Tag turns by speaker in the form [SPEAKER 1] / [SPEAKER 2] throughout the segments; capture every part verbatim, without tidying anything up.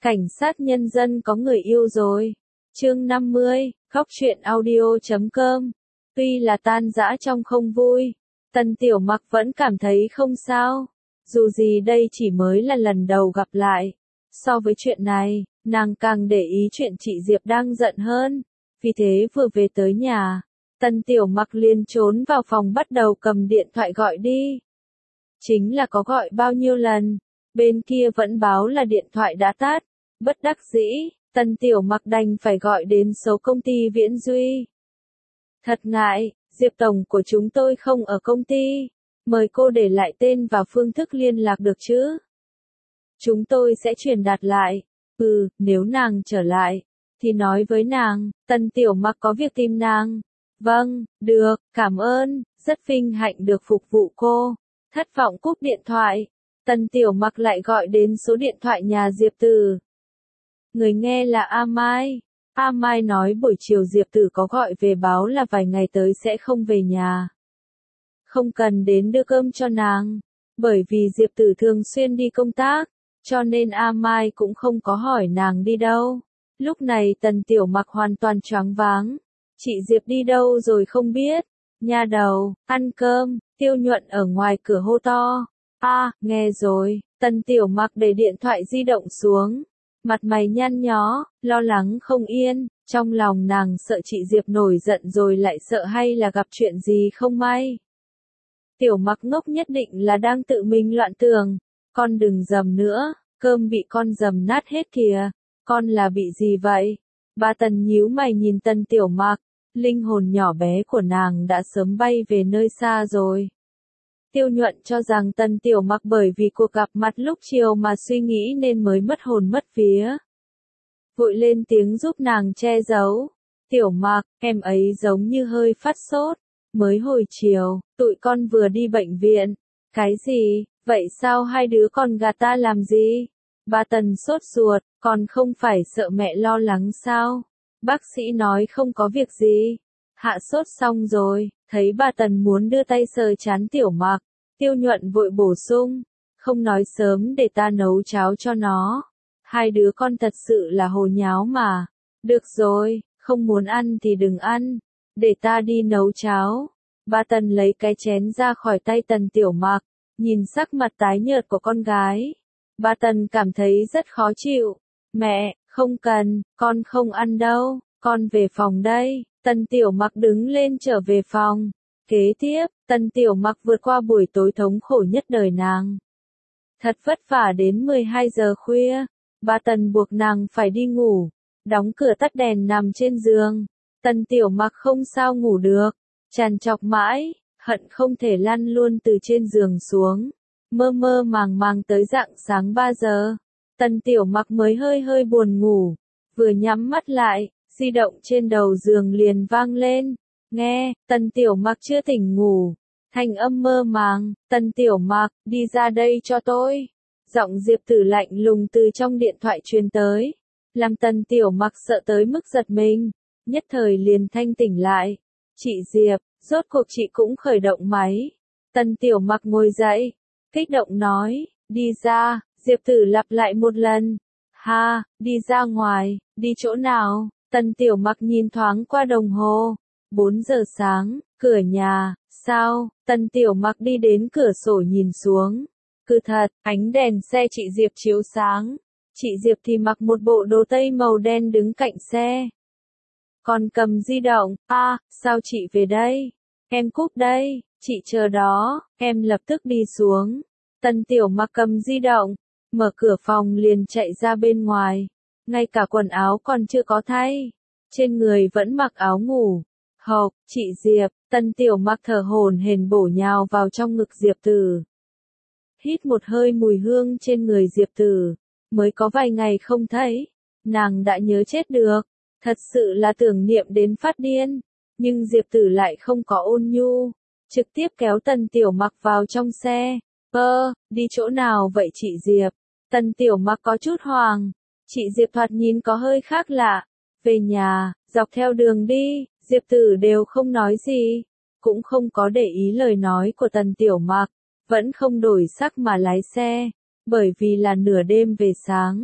[SPEAKER 1] Cảnh sát nhân dân có người yêu rồi. Chương năm mươi, khóc chuyện audio chấm com. Tuy là tan rã trong không vui, Tần Tiểu Mặc vẫn cảm thấy không sao. Dù gì đây chỉ mới là lần đầu gặp lại. So với chuyện này, nàng càng để ý chuyện chị Diệp đang giận hơn. Vì thế vừa về tới nhà, Tần Tiểu Mặc liền trốn vào phòng bắt đầu cầm điện thoại gọi đi. Chính là có gọi bao nhiêu lần, bên kia vẫn báo là điện thoại đã tắt. Bất đắc dĩ, Tần Tiểu Mặc đành phải gọi đến số công ty Viễn Duy. Thật ngại, Diệp Tổng của chúng tôi không ở công ty. Mời cô để lại tên và phương thức liên lạc được chứ? Chúng tôi sẽ truyền đạt lại. Ừ, nếu nàng trở lại, thì nói với nàng, Tần Tiểu Mặc có việc tìm nàng. Vâng, được, cảm ơn, rất vinh hạnh được phục vụ cô. Thất vọng cúp điện thoại, Tần Tiểu Mặc lại gọi đến số điện thoại nhà Diệp Tử. Người nghe là A Mai. A Mai nói buổi chiều Diệp Tử có gọi về báo là vài ngày tới sẽ không về nhà. Không cần đến đưa cơm cho nàng, bởi vì Diệp Tử thường xuyên đi công tác, cho nên A Mai cũng không có hỏi nàng đi đâu. Lúc này Tần Tiểu Mặc hoàn toàn choáng váng. Chị Diệp đi đâu rồi không biết. Nha đầu, ăn cơm, Tiêu Nhuận ở ngoài cửa hô to. A, à, nghe rồi. Tần Tiểu Mặc để điện thoại di động xuống. Mặt mày nhăn nhó, lo lắng không yên, trong lòng nàng sợ chị Diệp nổi giận rồi lại sợ hay là gặp chuyện gì không may. Tiểu Mặc ngốc nhất định là đang tự mình loạn tưởng, con đừng dầm nữa, cơm bị con dầm nát hết kìa, con là bị gì vậy? Ba Tần nhíu mày nhìn Tần Tiểu Mặc, linh hồn nhỏ bé của nàng đã sớm bay về nơi xa rồi. Tiêu Nhuận cho rằng Tần Tiểu Mặc bởi vì cuộc gặp mặt lúc chiều mà suy nghĩ nên mới mất hồn mất vía. Vội lên tiếng giúp nàng che giấu. Tiểu Mặc, em ấy giống như hơi phát sốt. Mới hồi chiều, tụi con vừa đi bệnh viện. Cái gì? Vậy sao hai đứa con gạt ta làm gì? Ba Tần sốt ruột, còn không phải sợ mẹ lo lắng sao? Bác sĩ nói không có việc gì. Hạ sốt xong rồi, thấy ba Tần muốn đưa tay sờ trán Tiểu Mặc. Tiêu Nhuận vội bổ sung, không nói sớm để ta nấu cháo cho nó. Hai đứa con thật sự là hồ nháo mà. Được rồi, không muốn ăn thì đừng ăn. Để ta đi nấu cháo. Ba Tần lấy cái chén ra khỏi tay Tần Tiểu Mặc, nhìn sắc mặt tái nhợt của con gái. Ba Tần cảm thấy rất khó chịu. Mẹ, không cần, con không ăn đâu, con về phòng đây. Tần Tiểu Mặc đứng lên trở về phòng. Kế tiếp, Tần Tiểu Mặc vượt qua buổi tối thống khổ nhất đời nàng. Thật vất vả đến mười hai giờ khuya, ba Tần buộc nàng phải đi ngủ, đóng cửa tắt đèn nằm trên giường. Tần Tiểu Mặc không sao ngủ được, trằn trọc mãi, hận không thể lăn luôn từ trên giường xuống. Mơ mơ màng màng tới rạng sáng ba giờ, Tần Tiểu Mặc mới hơi hơi buồn ngủ, vừa nhắm mắt lại, di động trên đầu giường liền vang lên. Nghe, Tần Tiểu Mặc chưa tỉnh ngủ, thanh âm mơ màng, Tần Tiểu Mặc, đi ra đây cho tôi. Giọng Diệp Tử lạnh lùng từ trong điện thoại truyền tới, làm Tần Tiểu Mặc sợ tới mức giật mình, nhất thời liền thanh tỉnh lại. Chị Diệp, rốt cuộc chị cũng khởi động máy. Tần Tiểu Mặc ngồi dậy, kích động nói, đi ra. Diệp Tử lặp lại một lần. Ha, đi ra ngoài, đi chỗ nào? Tần Tiểu Mặc nhìn thoáng qua đồng hồ. bốn giờ sáng, cửa nhà, sao? Tần Tiểu Mặc đi đến cửa sổ nhìn xuống. Cứ thật, ánh đèn xe chị Diệp chiếu sáng. Chị Diệp thì mặc một bộ đồ tây màu đen đứng cạnh xe. Còn cầm di động, a, à, sao chị về đây? Em cúp đây, chị chờ đó, em lập tức đi xuống. Tần Tiểu Mặc cầm di động, mở cửa phòng liền chạy ra bên ngoài. Ngay cả quần áo còn chưa có thay, trên người vẫn mặc áo ngủ. Hộc, chị Diệp, Tần Tiểu Mặc thở hổn hển bổ nhào vào trong ngực Diệp Tử. Hít một hơi mùi hương trên người Diệp Tử, mới có vài ngày không thấy, nàng đã nhớ chết được, thật sự là tưởng niệm đến phát điên, nhưng Diệp Tử lại không có ôn nhu, trực tiếp kéo Tần Tiểu Mặc vào trong xe. Ơ, đi chỗ nào vậy chị Diệp? Tần Tiểu Mặc có chút hoàng, chị Diệp thoạt nhìn có hơi khác lạ, về nhà, dọc theo đường đi. Diệp Tử đều không nói gì, cũng không có để ý lời nói của Tần Tiểu Mặc, vẫn không đổi sắc mà lái xe, bởi vì là nửa đêm về sáng,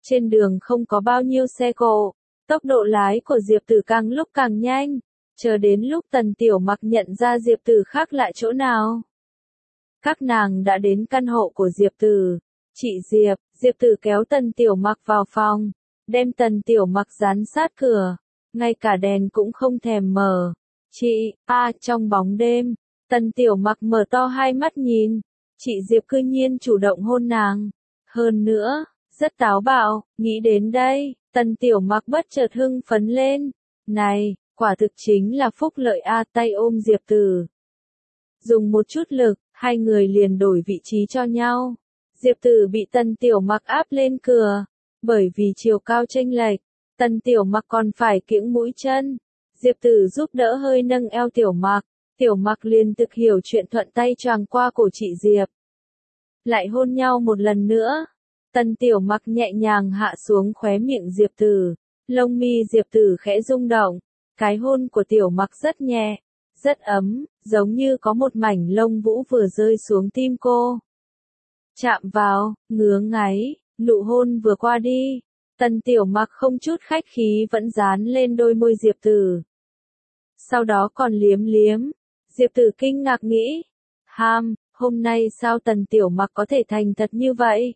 [SPEAKER 1] Trên đường không có bao nhiêu xe cộ, tốc độ lái của Diệp Tử càng lúc càng nhanh, chờ đến lúc Tần Tiểu Mặc nhận ra Diệp Tử khác lại chỗ nào. Các nàng đã đến căn hộ của Diệp Tử. Chị Diệp, Diệp Tử kéo Tần Tiểu Mặc vào phòng, đem Tần Tiểu Mặc dán sát cửa, ngay cả đèn cũng không thèm mở. Chị, a trong bóng đêm, Tần Tiểu Mặc mở to hai mắt nhìn, chị Diệp cư nhiên chủ động hôn nàng. Hơn nữa, rất táo bạo, nghĩ đến đây, Tần Tiểu Mặc bất chợt hưng phấn lên. Này, quả thực chính là phúc lợi a, tay ôm Diệp Tử. Dùng một chút lực, hai người liền đổi vị trí cho nhau. Diệp Tử bị Tần Tiểu Mặc áp lên cửa, bởi vì chiều cao chênh lệch, Tần Tiểu Mặc còn phải kiễng mũi chân. Diệp Tử giúp đỡ hơi nâng eo Tiểu Mặc, Tiểu Mặc liền thực hiểu chuyện thuận tay choàng qua cổ chị Diệp. Lại hôn nhau một lần nữa. Tần Tiểu Mặc nhẹ nhàng hạ xuống khóe miệng Diệp Tử, lông mi Diệp Tử khẽ rung động, cái hôn của Tiểu Mặc rất nhẹ, rất ấm, giống như có một mảnh lông vũ vừa rơi xuống tim cô. Chạm vào, ngứa ngáy, nụ hôn vừa qua đi, Tần Tiểu Mặc không chút khách khí vẫn dán lên đôi môi Diệp Tử. Sau đó còn liếm liếm, Diệp Tử kinh ngạc nghĩ, ham, hôm nay sao Tần Tiểu Mặc có thể thành thật như vậy?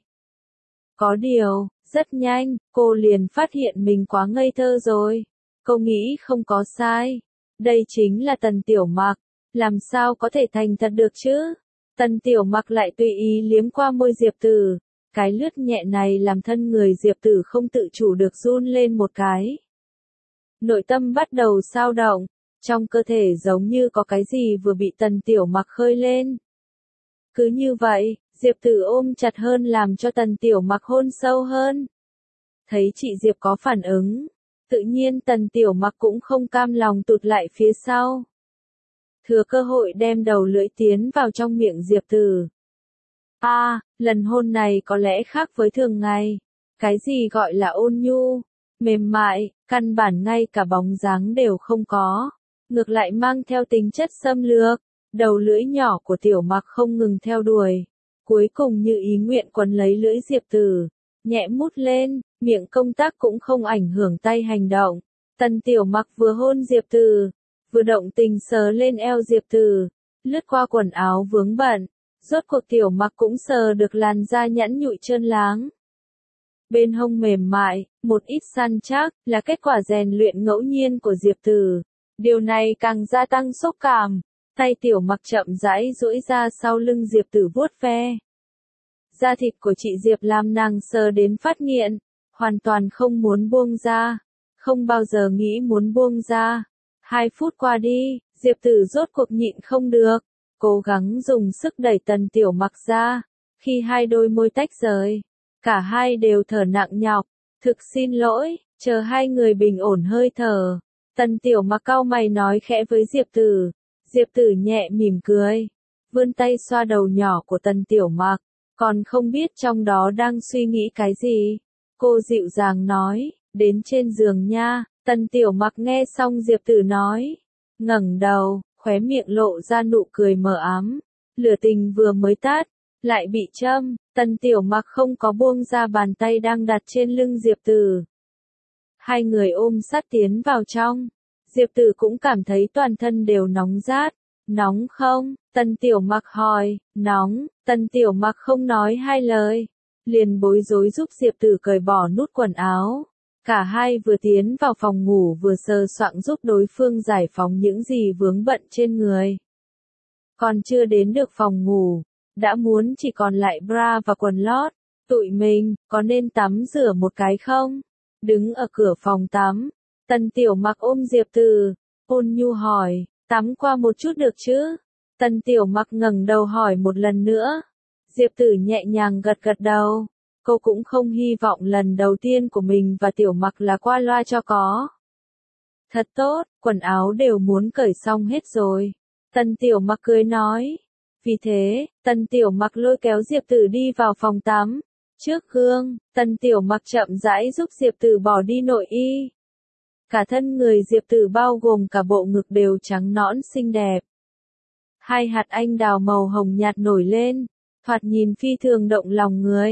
[SPEAKER 1] Có điều, rất nhanh, cô liền phát hiện mình quá ngây thơ rồi. Cô nghĩ không có sai. Đây chính là Tần Tiểu Mặc, làm sao có thể thành thật được chứ? Tần Tiểu Mặc lại tùy ý liếm qua môi Diệp Tử. Cái lướt nhẹ này làm thân người Diệp Tử không tự chủ được run lên một cái. Nội tâm bắt đầu xao động, trong cơ thể giống như có cái gì vừa bị Tần Tiểu Mặc khơi lên. Cứ như vậy, Diệp Tử ôm chặt hơn làm cho Tần Tiểu Mặc hôn sâu hơn. Thấy chị Diệp có phản ứng, tự nhiên Tần Tiểu Mặc cũng không cam lòng tụt lại phía sau. Thừa cơ hội đem đầu lưỡi tiến vào trong miệng Diệp Tử. A, à, lần hôn này có lẽ khác với thường ngày. Cái gì gọi là ôn nhu, mềm mại, căn bản ngay cả bóng dáng đều không có. Ngược lại mang theo tính chất xâm lược. Đầu lưỡi nhỏ của Tiểu Mặc không ngừng theo đuổi. Cuối cùng như ý nguyện quấn lấy lưỡi Diệp Tử. Nhẹ mút lên, miệng công tác cũng không ảnh hưởng tay hành động. Tần Tiểu Mặc vừa hôn Diệp Tử, vừa động tình sờ lên eo Diệp Tử, lướt qua quần áo vướng bận. Rốt cuộc Tiểu Mặc cũng sờ được làn da nhẵn nhụi trơn láng. Bên hông mềm mại, một ít săn chắc, là kết quả rèn luyện ngẫu nhiên của Diệp Tử. Điều này càng gia tăng xúc cảm. Tay Tiểu Mặc chậm rãi duỗi ra sau lưng Diệp Tử vuốt ve. Da thịt của chị Diệp làm nàng sờ đến phát nghiện, hoàn toàn không muốn buông ra, không bao giờ nghĩ muốn buông ra. Hai phút qua đi, Diệp Tử rốt cuộc nhịn không được, cố gắng dùng sức đẩy Tần Tiểu Mặc ra. Khi hai đôi môi tách rời, cả hai đều thở nặng nhọc. Thực xin lỗi, chờ hai người bình ổn hơi thở. Tần Tiểu Mặc cau mày nói khẽ với Diệp Tử. Diệp Tử nhẹ mỉm cười, vươn tay xoa đầu nhỏ của Tần Tiểu Mặc, còn không biết trong đó đang suy nghĩ cái gì. Cô dịu dàng nói, đến trên giường nha. Tần Tiểu Mặc nghe xong Diệp Tử nói, ngẩng đầu, khóe miệng lộ ra nụ cười mờ ám. Lửa tình vừa mới tắt, lại bị châm. Tần Tiểu Mặc không có buông ra bàn tay đang đặt trên lưng Diệp Tử. Hai người ôm sát tiến vào trong. Diệp Tử cũng cảm thấy toàn thân đều nóng rát. Nóng không? Tần Tiểu Mặc hỏi. Nóng. Tần Tiểu Mặc không nói hai lời, liền bối rối giúp Diệp Tử cởi bỏ nút quần áo. Cả hai vừa tiến vào phòng ngủ vừa sờ soạng giúp đối phương giải phóng những gì vướng bận trên người. Còn chưa đến được phòng ngủ, đã muốn chỉ còn lại bra và quần lót. Tụi mình, có nên tắm rửa một cái không? Đứng ở cửa phòng tắm, Tần Tiểu Mặc ôm Diệp Tử, ôn nhu hỏi, tắm qua một chút được chứ? Tần Tiểu Mặc ngẩng đầu hỏi một lần nữa. Diệp Tử nhẹ nhàng gật gật đầu. Cô cũng không hy vọng lần đầu tiên của mình và Tiểu Mặc là qua loa cho có. Thật tốt, quần áo đều muốn cởi xong hết rồi. Tần Tiểu Mặc cười nói. Vì thế, Tần Tiểu Mặc lôi kéo Diệp Tử đi vào phòng tắm. Trước gương, Tần Tiểu Mặc chậm rãi giúp Diệp Tử bỏ đi nội y. Cả thân người Diệp Tử bao gồm cả bộ ngực đều trắng nõn xinh đẹp. Hai hạt anh đào màu hồng nhạt nổi lên, thoạt nhìn phi thường động lòng người.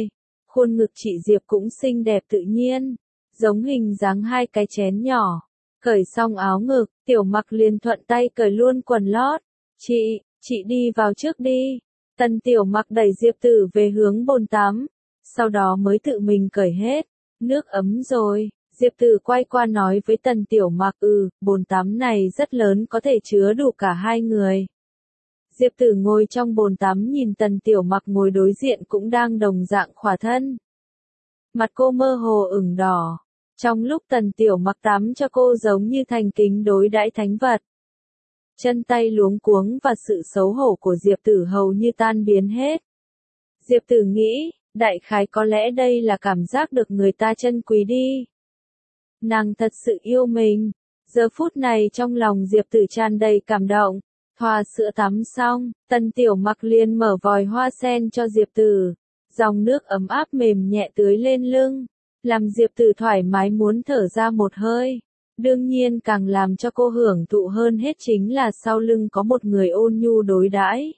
[SPEAKER 1] Khuôn ngực chị Diệp cũng xinh đẹp tự nhiên, giống hình dáng hai cái chén nhỏ. Cởi xong áo ngực, Tiểu Mặc liền thuận tay cởi luôn quần lót. Chị, chị đi vào trước đi. Tần Tiểu Mặc đẩy Diệp Tử về hướng bồn tắm, sau đó mới tự mình cởi hết. Nước ấm rồi, Diệp Tử quay qua nói với Tần Tiểu Mặc, ừ, bồn tắm này rất lớn, có thể chứa đủ cả hai người. Diệp Tử ngồi trong bồn tắm nhìn Tần Tiểu Mặc ngồi đối diện cũng đang đồng dạng khỏa thân. Mặt cô mơ hồ ửng đỏ. Trong lúc Tần Tiểu Mặc tắm cho cô giống như thành kính đối đãi thánh vật. Chân tay luống cuống và sự xấu hổ của Diệp Tử hầu như tan biến hết. Diệp Tử nghĩ, đại khái có lẽ đây là cảm giác được người ta trân quý đi. Nàng thật sự yêu mình. Giờ phút này trong lòng Diệp Tử tràn đầy cảm động. Thoa sữa tắm xong, Tần Tiểu Mặc liền mở vòi hoa sen cho Diệp Tử. Dòng nước ấm áp mềm nhẹ tưới lên lưng, làm Diệp Tử thoải mái muốn thở ra một hơi. Đương nhiên càng làm cho cô hưởng thụ hơn hết chính là sau lưng có một người ôn nhu đối đãi.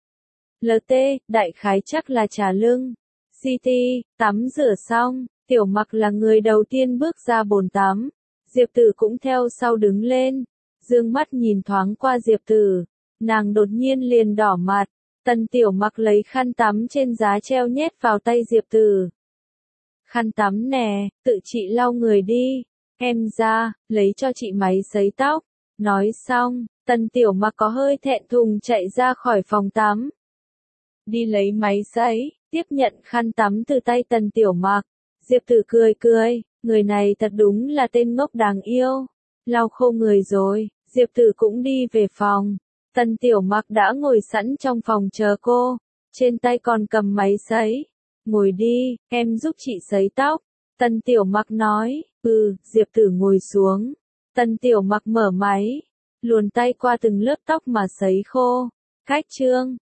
[SPEAKER 1] lờ tê, đại khái chắc là trà lưng. xê tê, tắm rửa xong, Tiểu Mặc là người đầu tiên bước ra bồn tắm. Diệp Tử cũng theo sau đứng lên, dương mắt nhìn thoáng qua Diệp Tử. Nàng đột nhiên liền đỏ mặt. Tần Tiểu Mặc lấy khăn tắm trên giá treo nhét vào tay Diệp Tử. Khăn tắm nè, tự chị lau người đi. Em ra, lấy cho chị máy sấy tóc. Nói xong, Tần Tiểu Mặc có hơi thẹn thùng chạy ra khỏi phòng tắm. Đi lấy máy sấy, tiếp nhận khăn tắm từ tay Tần Tiểu Mặc. Diệp Tử cười cười, người này thật đúng là tên ngốc đáng yêu. Lau khô người rồi, Diệp Tử cũng đi về phòng. Tần Tiểu Mặc đã ngồi sẵn trong phòng chờ cô, trên tay còn cầm máy sấy. Ngồi đi, em giúp chị sấy tóc. Tần Tiểu Mặc nói, ừ, Diệp Tử ngồi xuống. Tần Tiểu Mặc mở máy, luồn tay qua từng lớp tóc mà sấy khô. Khách trương,